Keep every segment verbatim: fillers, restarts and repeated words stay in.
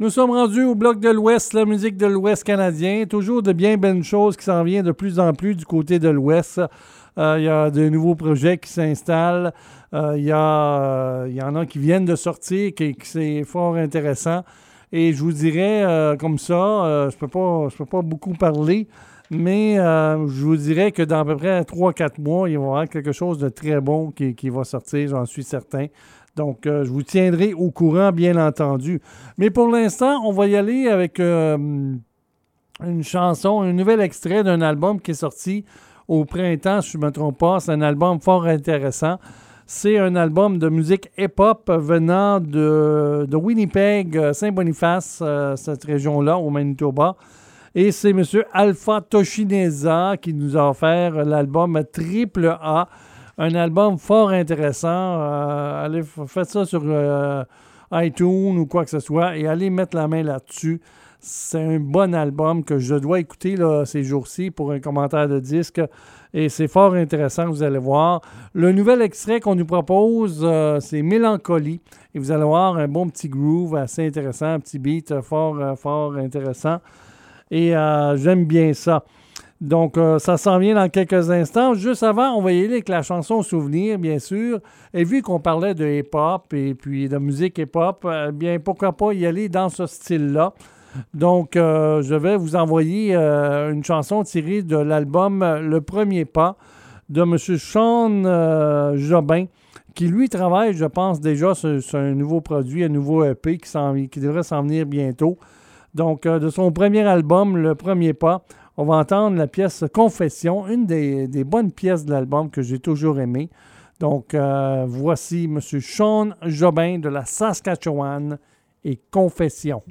Nous sommes rendus au bloc de l'Ouest, la musique de l'Ouest canadien. Toujours de bien belles choses qui s'en viennent de plus en plus du côté de l'Ouest. Euh, il y a de nouveaux projets qui s'installent. Euh, il y, euh, y en a qui viennent de sortir, qui, qui c'est fort intéressant. Et je vous dirais, euh, comme ça, euh, je peux pas, je peux pas beaucoup parler, mais euh, je vous dirais que dans à peu près trois à quatre mois, il va y avoir quelque chose de très bon qui, qui va sortir, j'en suis certain. Donc, euh, je vous tiendrai au courant, bien entendu. Mais pour l'instant, on va y aller avec euh, une chanson, un nouvel extrait d'un album qui est sorti au printemps, si je ne me trompe pas. C'est un album fort intéressant. C'est un album de musique hip-hop venant de, de Winnipeg, Saint-Boniface, euh, cette région-là, au Manitoba. Et c'est M. Alpha Toshineza qui nous a offert l'album Triple A. Un album fort intéressant. Euh, allez, faites ça sur euh, iTunes ou quoi que ce soit et allez mettre la main là-dessus. C'est un bon album que je dois écouter là, ces jours-ci pour un commentaire de disque. Et c'est fort intéressant, vous allez voir. Le nouvel extrait qu'on nous propose, euh, c'est Mélancolie. Et vous allez voir un bon petit groove assez intéressant, un petit beat fort, euh, fort intéressant. Et euh, j'aime bien ça. Donc, euh, ça s'en vient dans quelques instants. Juste avant, on va y aller avec la chanson Souvenir, bien sûr. Et vu qu'on parlait de hip-hop et puis de musique hip-hop, eh bien, pourquoi pas y aller dans ce style-là. Donc, euh, je vais vous envoyer euh, une chanson tirée de l'album Le Premier Pas de M. Sean euh, Jobin, qui, lui, travaille, je pense, déjà sur, sur un nouveau produit, un nouveau E P qui, s'en, qui devrait s'en venir bientôt. Donc, euh, de son premier album, Le Premier Pas, on va entendre la pièce Confession, une des, des bonnes pièces de l'album que j'ai toujours aimée. Donc, euh, voici M. Sean Jobin de la Saskatchewan et Confession.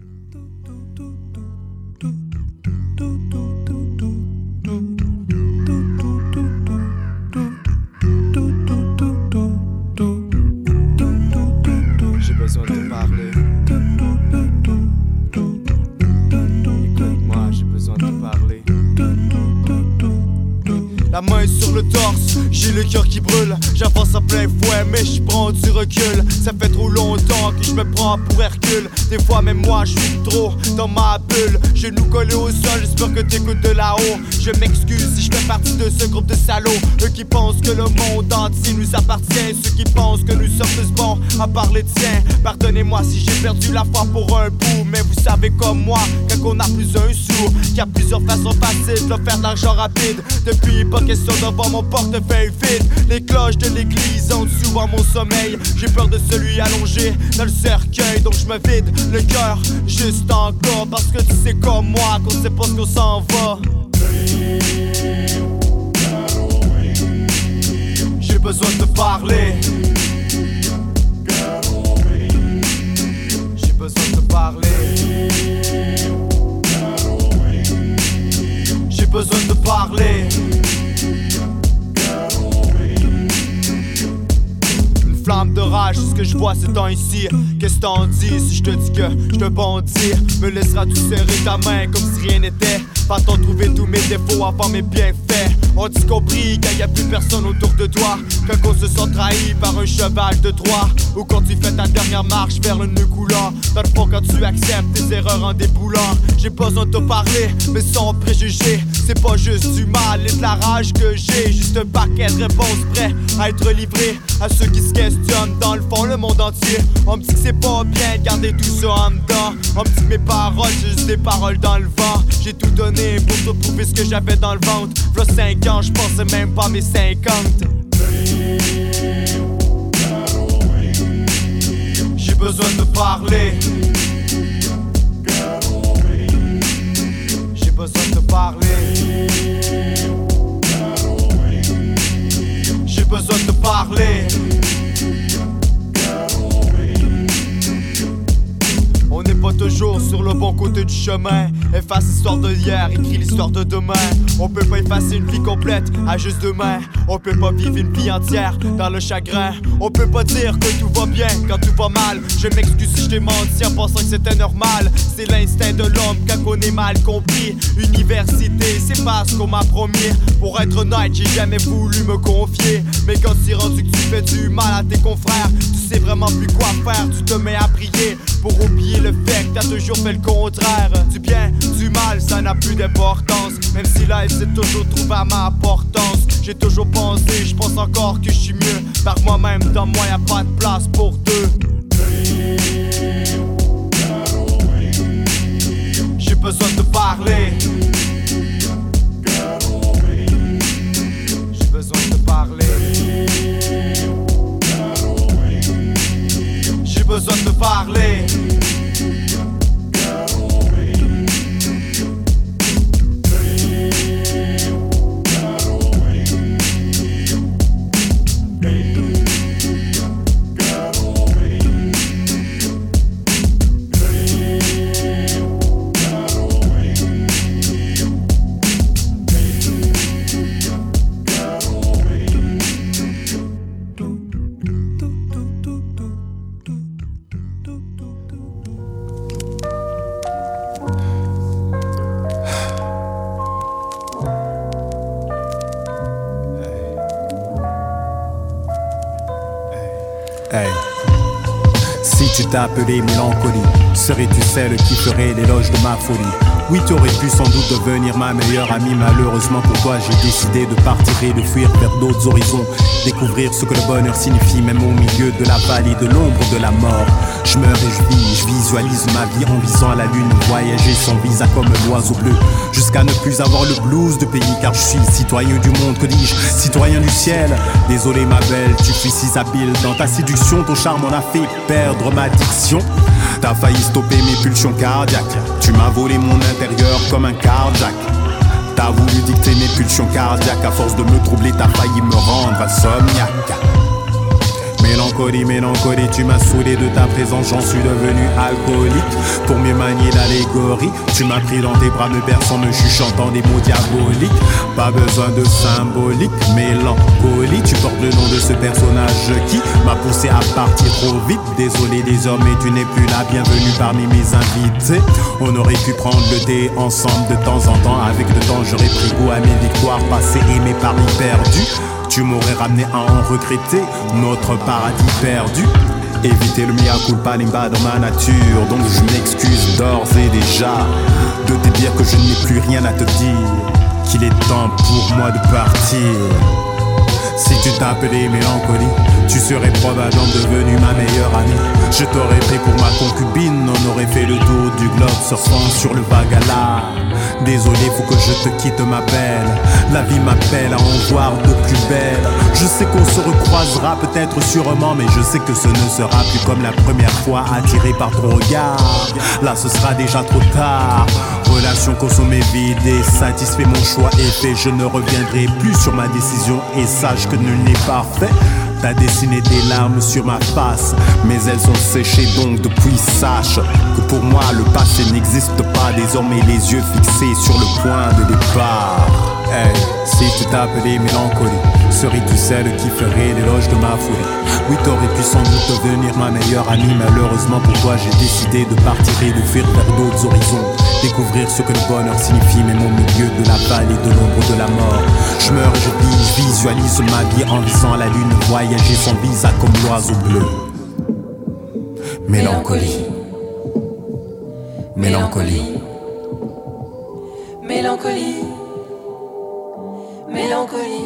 J'ai besoin de te parler. Écoute-moi, j'ai besoin de te parler. La main sur le torse, j'ai le cœur qui brûle. J'avance à plein fouet mais je prends du recul. Ça fait trop longtemps que je me prends pour Hercule. Des fois même moi je suis trop dans ma bulle. Genoux collés au sol, j'espère que t'écoutes de là-haut. Je m'excuse si je fais partie de ce groupe de salauds. Eux qui pensent que le monde entier nous appartient. Ceux qui pensent que nous sommes tous bons à parler de tiens. Pardonnez-moi si j'ai perdu la foi pour un bout. Mais vous savez comme moi, quand on a plus un sou, qu'il y a plusieurs façons faciles de faire de l'argent rapide. Depuis pas question d'avoir mon portefeuille vide. Les cloches de l'église ont souvent mon sommeil. J'ai peur de celui allongé dans le cercueil. Donc je me vide le cœur juste encore. Parce que tu sais comme moi qu'on sait pas ce qu'on s'en va. J'ai besoin de te parler. J'ai besoin de te parler. J'ai besoin de te parler. Flamme de rage, c'est ce que je vois ce temps ici. Qu'est-ce que t'en dis si je te dis que je te bondis? Me laisseras-tu serrer ta main comme si rien n'était? Pas t'en trouver tous mes défauts avant mes bienfaits. On-tu compris qu'il n'y a plus personne autour de toi? Quand on se sent trahi par un cheval de Troie. Ou quand tu fais ta dernière marche vers le nœud coulant. Dans le fond quand tu acceptes tes erreurs en déboulant. J'ai besoin de te parler, mais sans préjugés. C'est pas juste du mal et de la rage que j'ai. Juste un paquet de réponses prêts à être livré à ceux qui se questionnent dans le fond le monde entier. On me dit que c'est pas bien de garder tout ça en dedans. On me dit que mes paroles c'est juste des paroles dans le vent. J'ai tout donné pour te prouver ce que j'avais dans le ventre. V'là cinq ans, je pensais même pas à mes cinquante. J'ai besoin de te parler. J'ai besoin de te parler. J'ai besoin de te parler. On n'est pas toujours sur le bon côté du chemin. Efface l'histoire de hier, écris l'histoire de demain. On peut pas effacer une vie complète à juste demain. On peut pas vivre une vie entière dans le chagrin. On peut pas dire que tout va bien quand tout va mal. Je m'excuse si je t'ai menti en pensant que c'était normal. C'est l'instinct de l'homme quand on est mal compris. Université, c'est pas ce qu'on m'a promis. Pour être honnête, j'ai jamais voulu me confier. Mais quand c'est rendu que tu fais du mal à tes confrères, tu sais vraiment plus quoi faire, tu te mets à prier pour oublier le fait t'as toujours fait le contraire. Du bien, du mal, ça n'a plus d'importance. Même si life c'est toujours trouvé à ma importance. J'ai toujours pensé, je pense encore que je suis mieux par moi-même, dans moi y'a pas de place pour deux. J'ai besoin de parler. J'ai besoin de parler. J'ai besoin de parler. Hey. Si tu t'appelais Mélancolie, serais-tu celle qui ferait l'éloge de ma folie? Oui, tu aurais pu sans doute devenir ma meilleure amie. Malheureusement pour toi, j'ai décidé de partir et de fuir vers d'autres horizons. Découvrir ce que le bonheur signifie, même au milieu de la vallée de l'ombre de la mort. Je meurs et je vis, je visualise ma vie en visant la lune. Voyager sans visa comme l'oiseau bleu, jusqu'à ne plus avoir le blues de pays. Car je suis citoyen du monde, que dis-je, citoyen du ciel. Désolé ma belle, tu fus si habile dans ta séduction. Ton charme en a fait perdre ma diction. T'as failli stopper mes pulsions cardiaques. Tu m'as volé mon intérieur comme un carjack. T'as voulu dicter mes pulsions cardiaques. À force de me troubler, t'as failli me rendre insomniaque. Mélancolie, mélancolie, tu m'as saoulé de ta présence, j'en suis devenu alcoolique. Pour mieux manier l'allégorie, tu m'as pris dans tes bras, me berçant, me chuchotant des mots diaboliques. Pas besoin de symbolique, mélancolie, tu portes le nom de ce personnage qui m'a poussé à partir trop vite. Désolé désormais, tu n'es plus là, bienvenue parmi mes invités. On aurait pu prendre le thé ensemble de temps en temps. Avec le temps, j'aurais pris goût à mes victoires passées et mes paris perdus. Tu m'aurais ramené à en regretter notre paradis perdu. Éviter le mea culpa n'est pas dans ma nature. Donc je m'excuse d'ores et déjà de te dire que je n'ai plus rien à te dire, qu'il est temps pour moi de partir. Si tu t'appelais Mélancolie, tu serais probablement devenue ma meilleure amie. Je t'aurais pris pour ma concubine, on aurait fait le tour du globe surfant sur le Bagala. Désolé, faut que je te quitte ma belle. La vie m'appelle à en voir de plus belle. Je sais qu'on se recroisera peut-être sûrement, mais je sais que ce ne sera plus comme la première fois, attiré par ton regard. Là ce sera déjà trop tard. Relation consommée, vidée, satisfait, mon choix est fait. Je ne reviendrai plus sur ma décision et sache que nul n'est parfait. T'as dessiné des larmes sur ma face, mais elles sont séchées, donc depuis sache que pour moi le passé n'existe pas. Désormais les yeux fixés sur le point de départ. Hey, si tu t'appelais Mélancolie, serais-tu celle qui ferait l'éloge de ma folie? Oui, t'aurais pu sans doute devenir ma meilleure amie. Malheureusement pour toi, j'ai décidé de partir et de fuir vers d'autres horizons. Découvrir ce que le bonheur signifie, même au milieu de la vallée de l'ombre de la mort. Je meurs et je vis, je visualise ma vie en visant la lune. Voyager sans visa comme l'oiseau bleu. Mélancolie. Mélancolie. Mélancolie. Mélancolie.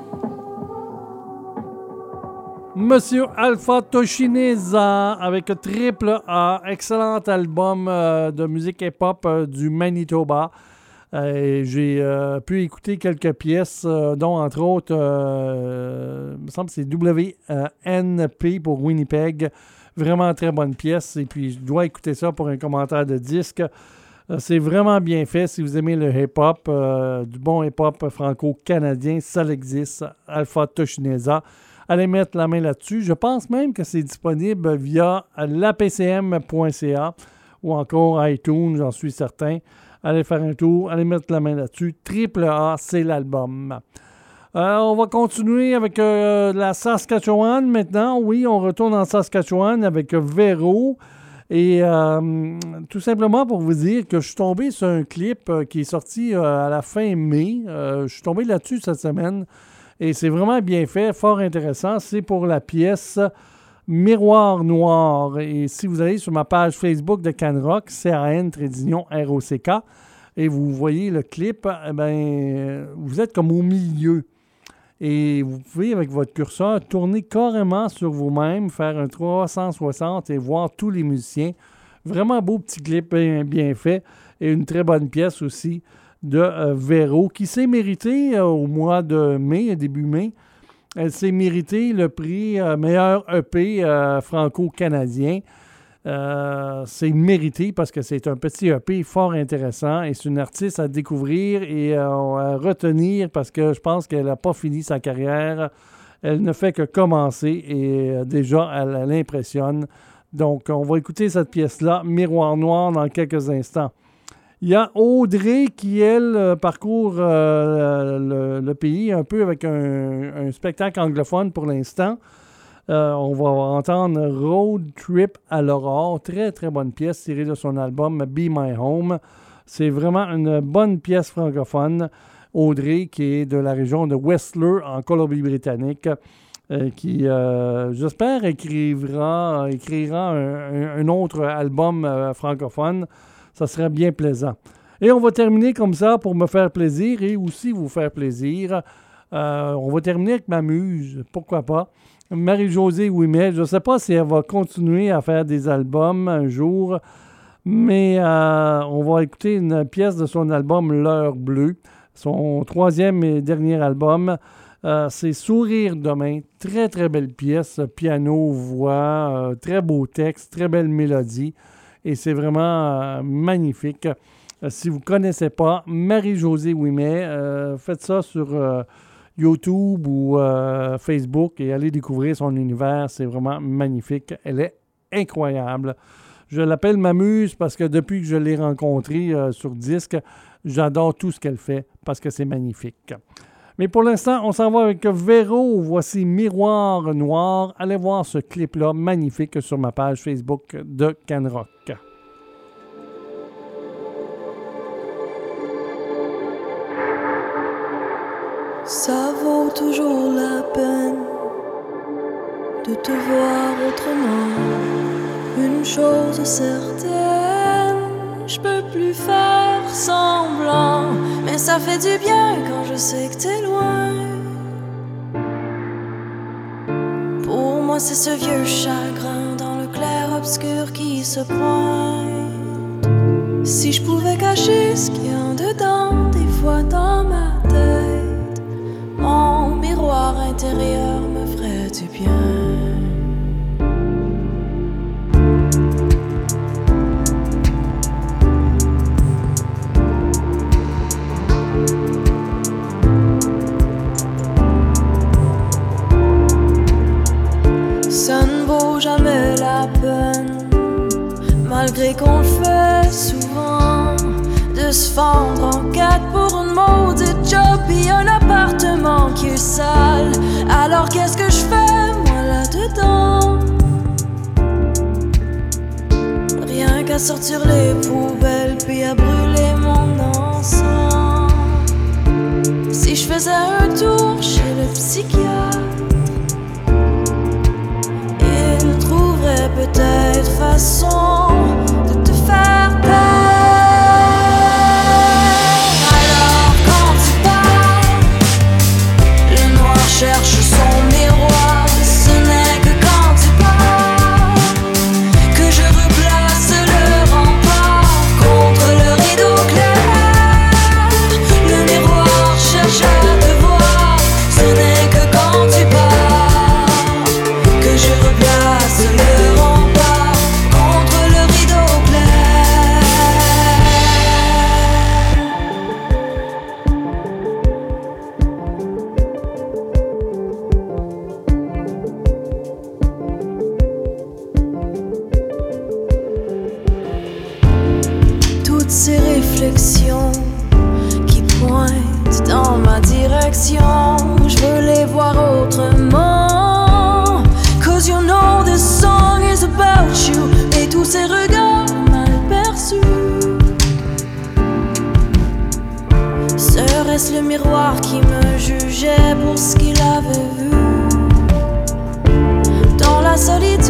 Monsieur Alpha Toshineza avec Triple A, excellent album euh, de musique hip-hop euh, du Manitoba. Euh, j'ai euh, pu écouter quelques pièces, euh, dont entre autres, euh, il me semble que c'est W N P pour Winnipeg. Vraiment très bonne pièce. Et puis, je dois écouter ça pour un commentaire de disque. Euh, c'est vraiment bien fait. Si vous aimez le hip-hop, euh, du bon hip-hop franco-canadien, ça existe. Alpha Toshineza. Allez mettre la main là-dessus. Je pense même que c'est disponible via la p c m point c a ou encore iTunes, j'en suis certain. Allez faire un tour, allez mettre la main là-dessus. Triple A, c'est l'album. Euh, on va continuer avec euh, la Saskatchewan maintenant. Oui, on retourne en Saskatchewan avec Véro. Et euh, tout simplement pour vous dire que je suis tombé sur un clip euh, qui est sorti euh, à la fin mai. Euh, je suis tombé là-dessus cette semaine. Et c'est vraiment bien fait, fort intéressant. C'est pour la pièce Miroir Noir. Et si vous allez sur ma page Facebook de Canrock, C A N Trédignon R O C K, et vous voyez le clip, eh bien, vous êtes comme au milieu. Et vous pouvez, avec votre curseur, tourner carrément sur vous-même, faire un trois cent soixante et voir tous les musiciens. Vraiment beau petit clip bien, bien fait. Et une très bonne pièce aussi de euh, Véro, qui s'est méritée euh, au mois de mai, début mai. Elle s'est méritée le prix euh, meilleur E P euh, franco-canadien. Euh, c'est mérité parce que c'est un petit E P fort intéressant et c'est une artiste à découvrir et euh, à retenir parce que je pense qu'elle n'a pas fini sa carrière. Elle ne fait que commencer et euh, déjà, elle, elle impressionne. Donc, on va écouter cette pièce-là, Miroir Noir, dans quelques instants. Il y a Audrey qui, elle, parcourt euh, le, le pays un peu avec un, un spectacle anglophone pour l'instant. Euh, on va entendre Road Trip à l'Aurore. Très, très bonne pièce tirée de son album Be My Home. C'est vraiment une bonne pièce francophone. Audrey, qui est de la région de Whistler, en Colombie-Britannique, euh, qui, euh, j'espère, écrira, écrira un, un autre album euh, francophone. Ça serait bien plaisant. Et on va terminer comme ça pour me faire plaisir et aussi vous faire plaisir. Euh, on va terminer avec ma muse, pourquoi pas. Marie-Josée Ouimet, je ne sais pas si elle va continuer à faire des albums un jour, mais euh, on va écouter une pièce de son album L'heure bleue, son troisième et dernier album. Euh, c'est Sourire demain, très très belle pièce, piano, voix, euh, très beau texte, très belle mélodie. Et c'est vraiment euh, magnifique. Euh, si vous ne connaissez pas Marie-Josée Ouimet, euh, faites ça sur euh, YouTube ou euh, Facebook et allez découvrir son univers. C'est vraiment magnifique. Elle est incroyable. Je l'appelle ma muse parce que depuis que je l'ai rencontrée euh, sur disque, j'adore tout ce qu'elle fait parce que c'est magnifique. Mais pour l'instant, on s'en va avec Véro. Voici Miroir Noir. Allez voir ce clip-là magnifique sur ma page Facebook de Canrock. Ça vaut toujours la peine de te voir autrement. Une chose certaine, je peux plus faire semblant, mais ça fait du bien quand je sais que t'es loin. Pour moi c'est ce vieux chagrin dans le clair-obscur qui se pointe. Si je pouvais cacher ce qu'il y a en dedans, des fois dans ma tête, mon miroir intérieur me ferait du bien. Ça ne vaut jamais la peine, malgré qu'on le fait souvent, de se fendre en quatre pour une maudite job et un appartement qui est sale. Alors qu'est-ce que je fais, moi, là-dedans? Rien qu'à sortir les poubelles puis à brûler mon encens. Si je faisais un tour chez le psychiatre, il trouverait peut-être façon de te faire peur. Alors quand tu pars, le noir cherche son miroir. Ce n'est que quand tu pars que je replace le rempart contre le rideau clair. Le miroir cherche à te voir. Ce n'est que quand tu pars que je replace le rempart contre le rideau clair. Toutes ces réflexions qui pointent dans ma direction, je veux les voir autrement. Cause you know this song is about you. Et tous ces regards mal perçus, serait-ce le miroir qui me jugeait pour ce qu'il avait vu? Dans la solitude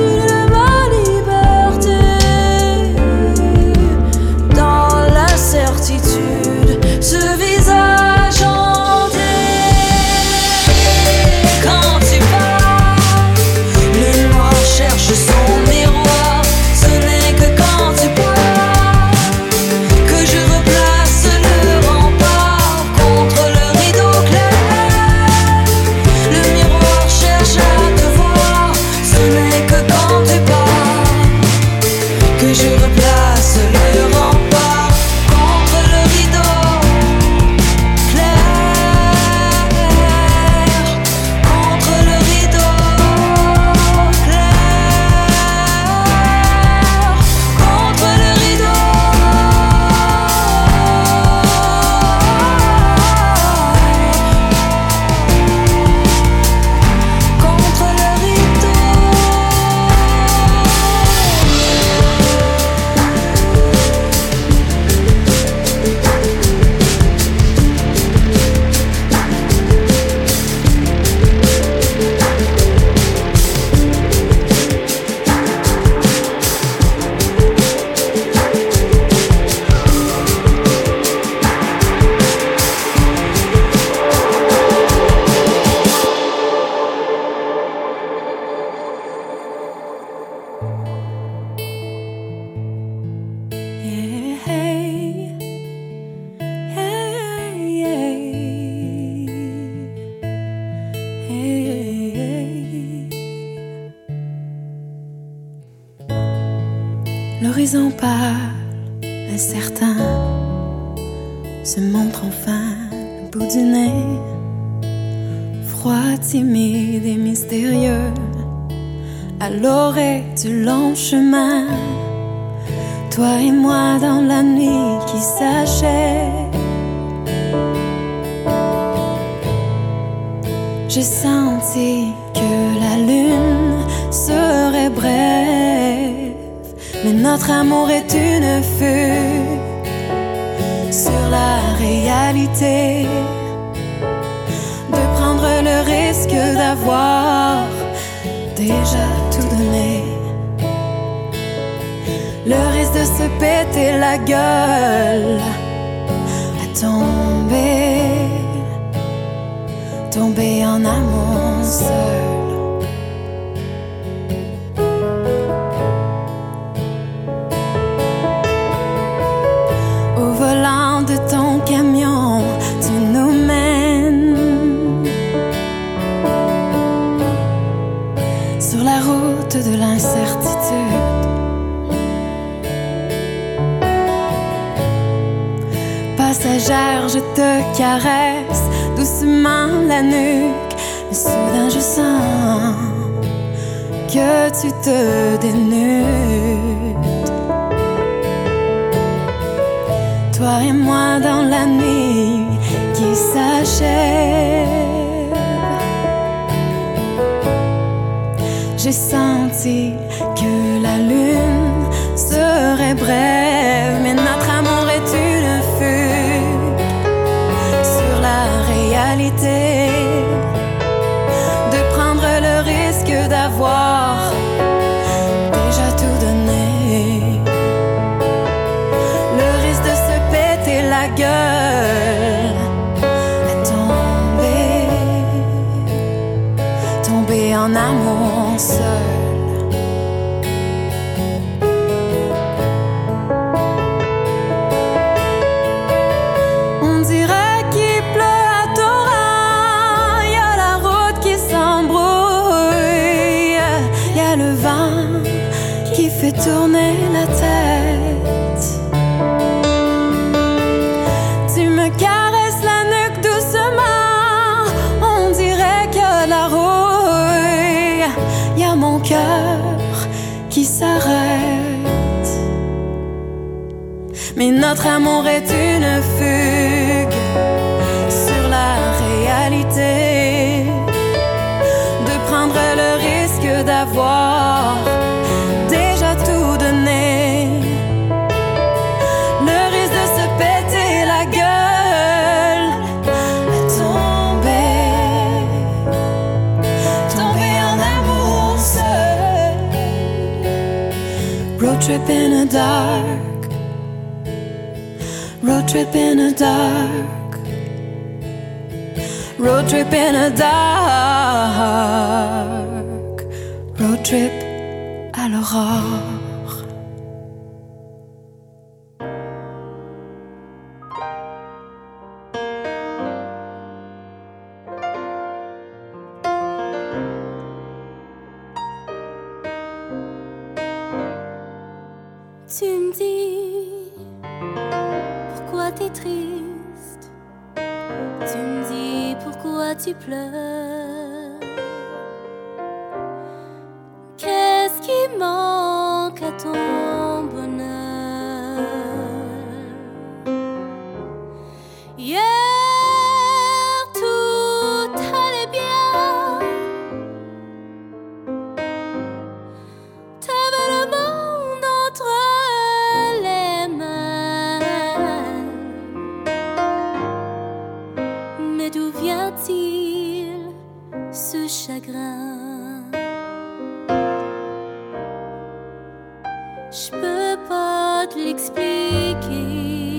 l'horizon pâle, incertain, se montre enfin le bout du nez. Froid, timide et mystérieux, à l'orée du long chemin, toi et moi dans la nuit qui s'achève. J'ai senti que la lune serait brève, mais notre amour est une fugue sur la réalité, de prendre le risque d'avoir déjà tout donné, le risque de se péter la gueule, à tomber, tomber en amour seul. Au volant de ton camion, tu nous mènes sur la route de l'incertitude. Passagère, je te caresse doucement la nuque, mais soudain je sens que tu te dénudes. Toi et moi dans la nuit qui s'achève. J'ai senti que la lune serait brève, mais notre amour est une fugue sur la réalité, de prendre le risque d'avoir déjà tout donné, le risque de se péter la gueule, à tomber, tomber en amour seul. On dirait qu'il pleut à torrent, y a la route qui s'embrouille, y a le vent qui fait tourner la tête. Tu me caresses la nuque doucement, on dirait que la rouille, y a mon cœur qui s'arrête. Mais notre amour est une fugue sur la réalité, de prendre le risque d'avoir déjà tout donné, le risque de se péter la gueule, à tomber, tomber en amour seul. Road trip in the dark, road trip in the dark, road trip in the dark, road trip à l'aurore. Tu me dis pourquoi t'es triste, tu me dis pourquoi tu pleures. Qu'est-ce qui manque à ton bonheur? Hier tout allait bien, t'avais le monde entre les mains. Mais d'où vient-il ce chagrin? Je peux pas te l'expliquer.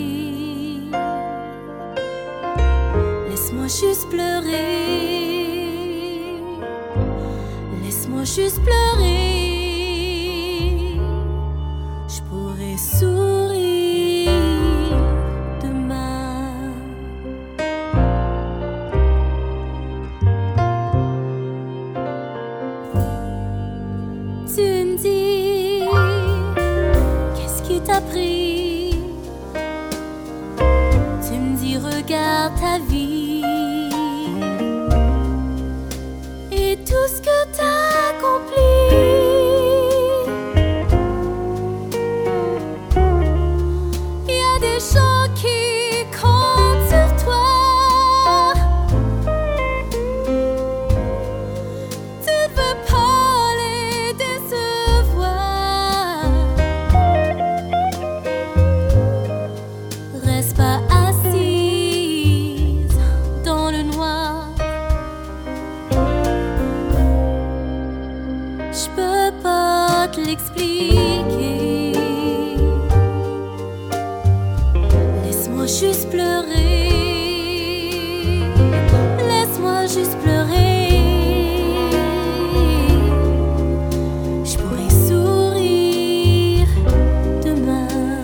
Laisse-moi juste pleurer, laisse-moi juste pleurer. Je pourrais sourire demain. Tu me dis, qu'est-ce juste pleurer. Laisse-moi juste pleurer. Je pourrais sourire demain.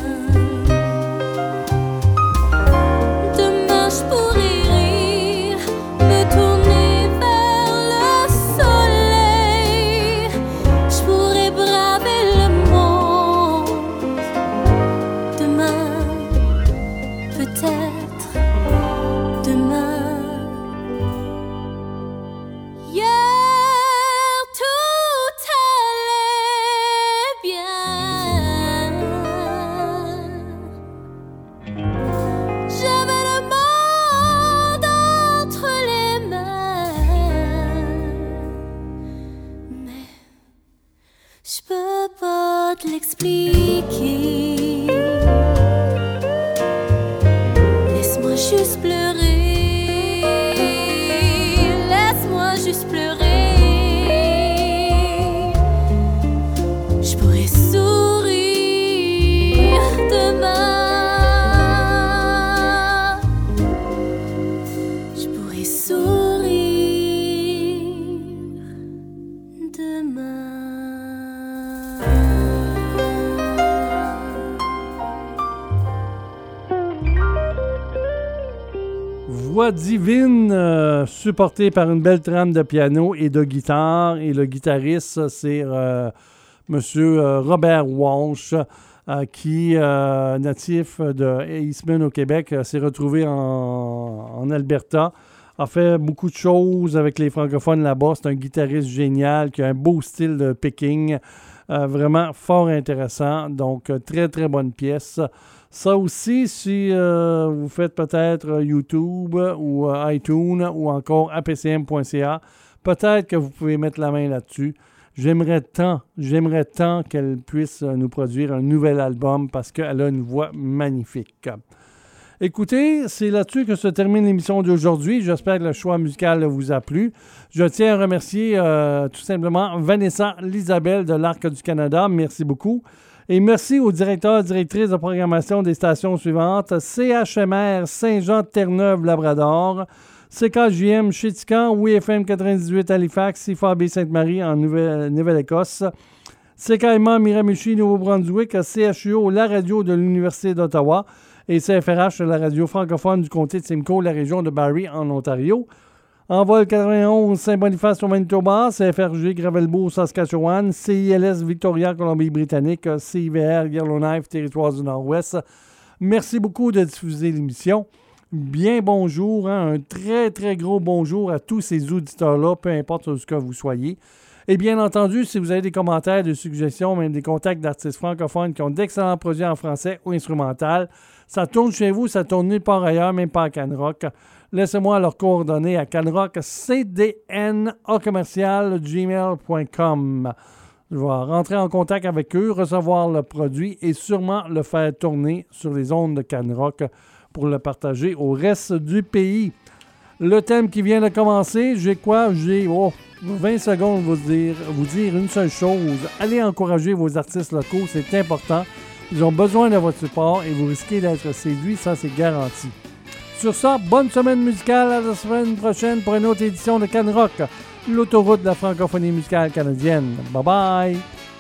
Demain je pourrais rire, me tourner vers le soleil. Je pourrais braver le monde. Demain, peut-être demain. Hier tout allait bien. J'avais le monde entre les mains. Mais je peux pas te l'expliquer. Laisse-moi juste pleurer. Laisse-moi juste pleurer. Je pourrais sourire demain. Je pourrais sourire demain. Voix divine, euh, supportée par une belle trame de piano et de guitare. Et le guitariste, c'est euh, M. Robert Walsh, euh, qui, euh, natif de Eastman au Québec, euh, s'est retrouvé en, en Alberta. A fait beaucoup de choses avec les francophones là-bas. C'est un guitariste génial qui a un beau style de picking. Euh, vraiment fort intéressant. Donc, euh, très, très bonne pièce. Ça aussi, si euh, vous faites peut-être YouTube ou euh, iTunes ou encore a p c m point c a, peut-être que vous pouvez mettre la main là-dessus. J'aimerais tant, j'aimerais tant qu'elle puisse nous produire un nouvel album parce qu'elle a une voix magnifique. Écoutez, c'est là-dessus que se termine l'émission d'aujourd'hui. J'espère que le choix musical vous a plu. Je tiens à remercier euh, tout simplement Vanessa Lisabelle de l'Arc du Canada. Merci beaucoup. Et merci aux directeurs et directrices de programmation des stations suivantes. C H M R Saint-Jean-Terre-Neuve-Labrador, C K J M Chétican, W F M quatre-vingt-dix-huit Halifax, C F A B Sainte-Marie en Nouvelle- Nouvelle-Écosse, C K M A Miramichi, Nouveau-Brunswick, C H U O, la radio de l'Université d'Ottawa et C F R H, la radio francophone du comté de Simcoe, la région de Barrie en Ontario. Envol quatre-vingt-onze Saint-Boniface au Manitoba, C F R G Gravelbourg Saskatchewan, C I L S Victoria Colombie-Britannique, C I V R Yellowknife Territoire du Nord-Ouest. Merci beaucoup de diffuser l'émission. Bien bonjour, hein, un très très gros bonjour à tous ces auditeurs-là, peu importe ce que vous soyez. Et bien entendu, si vous avez des commentaires, des suggestions, même des contacts d'artistes francophones qui ont d'excellents projets en français ou instrumental, ça tourne chez vous, ça tourne nulle part ailleurs, même pas à Canrock. Laissez-moi leurs coordonnées à canrock c d n a commercial gmail point com. Je vais rentrer en contact avec eux, recevoir le produit et sûrement le faire tourner sur les ondes de Canrock pour le partager au reste du pays. Le thème qui vient de commencer, j'ai quoi? J'ai oh, vingt secondes vous dire, vous dire une seule chose. Allez encourager vos artistes locaux, c'est important. Ils ont besoin de votre support et vous risquez d'être séduits, ça c'est garanti. Sur ça, bonne semaine musicale, à la semaine prochaine pour une autre édition de Canrock, l'autoroute de la francophonie musicale canadienne. Bye bye!